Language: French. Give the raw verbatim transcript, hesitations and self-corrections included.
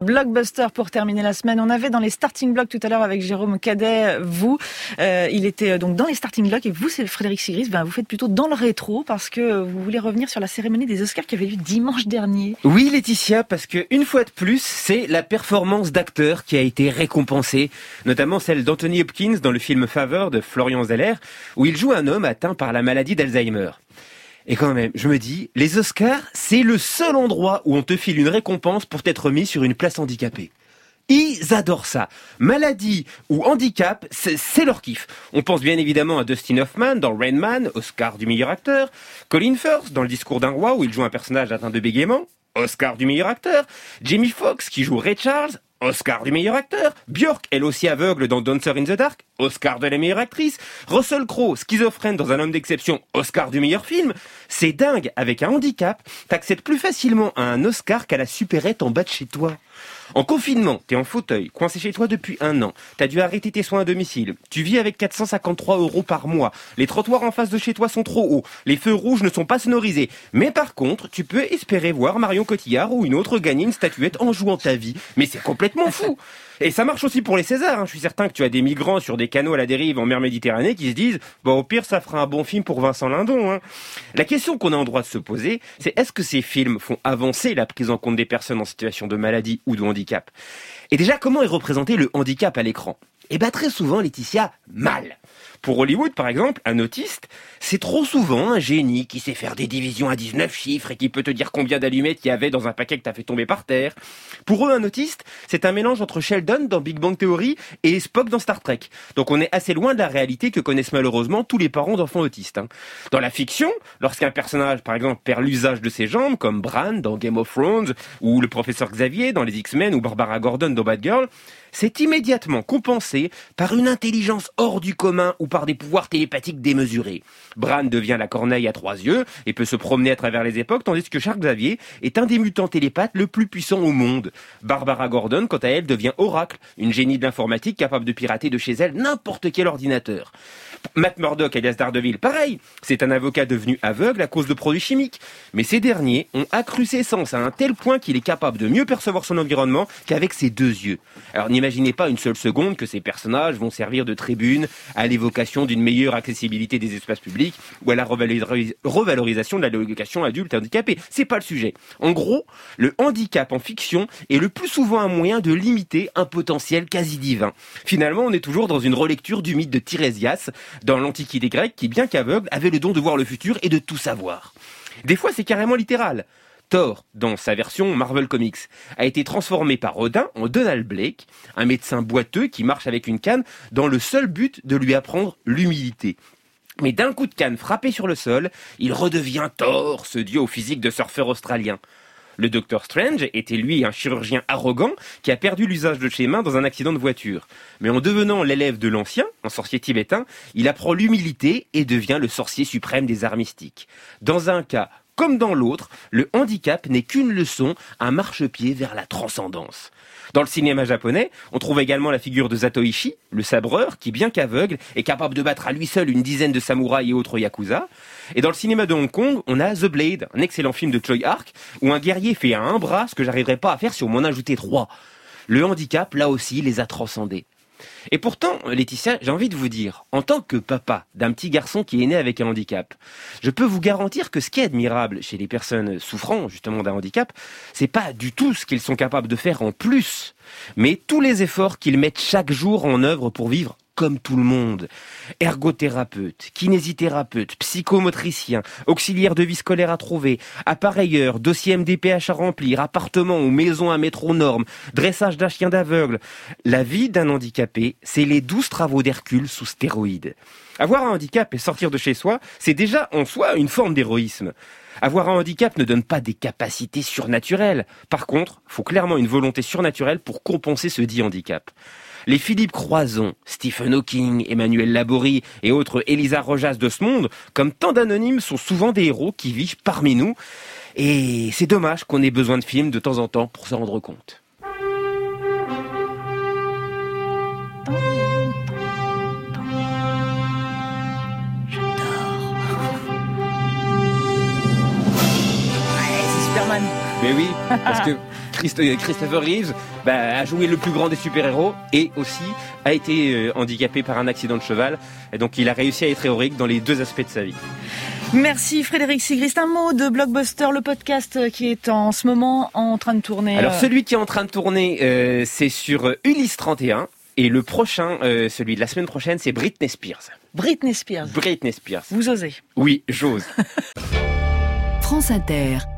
Blockbuster pour terminer la semaine. On avait dans les starting blocks tout à l'heure avec Jérôme Cadet, vous, euh, il était donc dans les starting blocks et vous, c'est Frédéric Sigris, ben vous faites plutôt dans le rétro parce que vous voulez revenir sur la cérémonie des Oscars qui avait lieu dimanche dernier. Oui Laetitia, parce que une fois de plus, c'est la performance d'acteur qui a été récompensée, notamment celle d'Anthony Hopkins dans le film Faveur de Florian Zeller, où il joue un homme atteint par la maladie d'Alzheimer. Et quand même, je me dis, les Oscars, c'est le seul endroit où on te file une récompense pour t'être mis sur une place handicapée. Ils adorent ça. Maladie ou handicap, c'est, c'est leur kiff. On pense bien évidemment à Dustin Hoffman dans Rain Man, Oscar du meilleur acteur, Colin Firth dans Le discours d'un roi où il joue un personnage atteint de bégaiement, Oscar du meilleur acteur, Jamie Foxx qui joue Ray Charles, Oscar du meilleur acteur, Björk, elle aussi aveugle dans Dancer in the Dark, Oscar de la meilleure actrice, Russell Crowe, schizophrène dans Un homme d'exception, Oscar du meilleur film. C'est dingue, avec un handicap, t'accèdes plus facilement à un Oscar qu'à la supérette en bas de chez toi. En confinement, t'es en fauteuil, coincé chez toi depuis un an, t'as dû arrêter tes soins à domicile, tu vis avec quatre cent cinquante-trois euros par mois, les trottoirs en face de chez toi sont trop hauts, les feux rouges ne sont pas sonorisés, mais par contre, tu peux espérer voir Marion Cotillard ou une autre gagner une statuette en jouant ta vie. Mais c'est complètement fou. Et ça marche aussi pour les Césars, hein. Je suis certain que tu as des migrants sur des canots à la dérive en mer Méditerranée qui se disent « Bon, au pire, ça fera un bon film pour Vincent Lindon. Hein. » La question qu'on a en droit de se poser, c'est est-ce que ces films font avancer la prise en compte des personnes en situation de maladie ou de handicap ? Et déjà, comment est représenté le handicap à l'écran ? Eh bien, très souvent, Laetitia, mal. Pour Hollywood, par exemple, un autiste, c'est trop souvent un génie qui sait faire des divisions à dix-neuf chiffres et qui peut te dire combien d'allumettes il y avait dans un paquet que t'as fait tomber par terre. Pour eux, un autiste, c'est un mélange entre Sheldon dans Big Bang Theory et Spock dans Star Trek. Donc on est assez loin de la réalité que connaissent malheureusement tous les parents d'enfants autistes. Hein. Dans la fiction, lorsqu'un personnage, par exemple, perd l'usage de ses jambes, comme Bran dans Game of Thrones, ou le professeur Xavier dans les X-Men, ou Barbara Gordon dans Bad Girl, c'est immédiatement compensé par une intelligence hors du commun ou par des pouvoirs télépathiques démesurés. Bran devient la corneille à trois yeux et peut se promener à travers les époques, tandis que Charles Xavier est un des mutants télépathes le plus puissant au monde. Barbara Gordon, quant à elle, devient Oracle, une génie de l'informatique capable de pirater de chez elle n'importe quel ordinateur. Matt Murdock, alias Daredevil, pareil, c'est un avocat devenu aveugle à cause de produits chimiques. Mais ces derniers ont accru ses sens à un tel point qu'il est capable de mieux percevoir son environnement qu'avec ses deux yeux. Alors n'imaginez pas une seule seconde que ces personnages vont servir de tribune à l'évocation d'une meilleure accessibilité des espaces publics ou à la revaloris- revalorisation de la location adulte handicapée. C'est pas le sujet. En gros, le handicap en fiction est le plus souvent un moyen de limiter un potentiel quasi divin. Finalement, on est toujours dans une relecture du mythe de Tirésias, dans l'Antiquité grecque, qui, bien qu'aveugle, avait le don de voir le futur et de tout savoir. Des fois, c'est carrément littéral. Thor, dans sa version Marvel Comics, a été transformé par Odin en Donald Blake, un médecin boiteux qui marche avec une canne dans le seul but de lui apprendre l'humilité. Mais d'un coup de canne frappé sur le sol, il redevient Thor, ce dieu au physique de surfeur australien. Le Docteur Strange était lui un chirurgien arrogant qui a perdu l'usage de ses mains dans un accident de voiture. Mais en devenant l'élève de l'ancien, un sorcier tibétain, il apprend l'humilité et devient le sorcier suprême des arts mystiques. Dans un cas comme dans l'autre, le handicap n'est qu'une leçon, un marchepied vers la transcendance. Dans le cinéma japonais, on trouve également la figure de Zatoichi, le sabreur, qui, bien qu'aveugle, est capable de battre à lui seul une dizaine de samouraïs et autres yakuza. Et dans le cinéma de Hong Kong, on a The Blade, un excellent film de Choi Ark, où un guerrier fait à un bras ce que j'arriverais pas à faire si on m'en ajoutait trois. Le handicap, là aussi, les a transcendés. Et pourtant, Laetitia, j'ai envie de vous dire, en tant que papa d'un petit garçon qui est né avec un handicap, je peux vous garantir que ce qui est admirable chez les personnes souffrant justement d'un handicap, c'est pas du tout ce qu'ils sont capables de faire en plus, mais tous les efforts qu'ils mettent chaque jour en œuvre pour vivre comme tout le monde. Ergothérapeute, kinésithérapeute, psychomotricien, auxiliaire de vie scolaire à trouver, appareilleur, dossier M D P H à remplir, appartement ou maison à mettre aux normes, dressage d'un chien d'aveugle. La vie d'un handicapé, c'est les douze travaux d'Hercule sous stéroïdes. Avoir un handicap et sortir de chez soi, c'est déjà en soi une forme d'héroïsme. Avoir un handicap ne donne pas des capacités surnaturelles. Par contre, il faut clairement une volonté surnaturelle pour compenser ce dit handicap. Les Philippe Croison, Stephen Hawking, Emmanuel Laborie et autres Elisa Rojas de ce monde, comme tant d'anonymes, sont souvent des héros qui vivent parmi nous. Et c'est dommage qu'on ait besoin de films de temps en temps pour s'en rendre compte. Superman. Mais oui, parce que Christopher Reeves bah, a joué le plus grand des super-héros et aussi a été euh, handicapé par un accident de cheval. Et donc il a réussi à être héroïque dans les deux aspects de sa vie. Merci Frédéric Sigrist. Un mot de Blockbuster, le podcast qui est en ce moment en train de tourner. Alors celui qui est en train de tourner, euh, c'est sur Ulysse trente et un. Et le prochain, euh, celui de la semaine prochaine, c'est Britney Spears. Britney Spears. Britney Spears. Vous osez? Oui, j'ose. France Inter.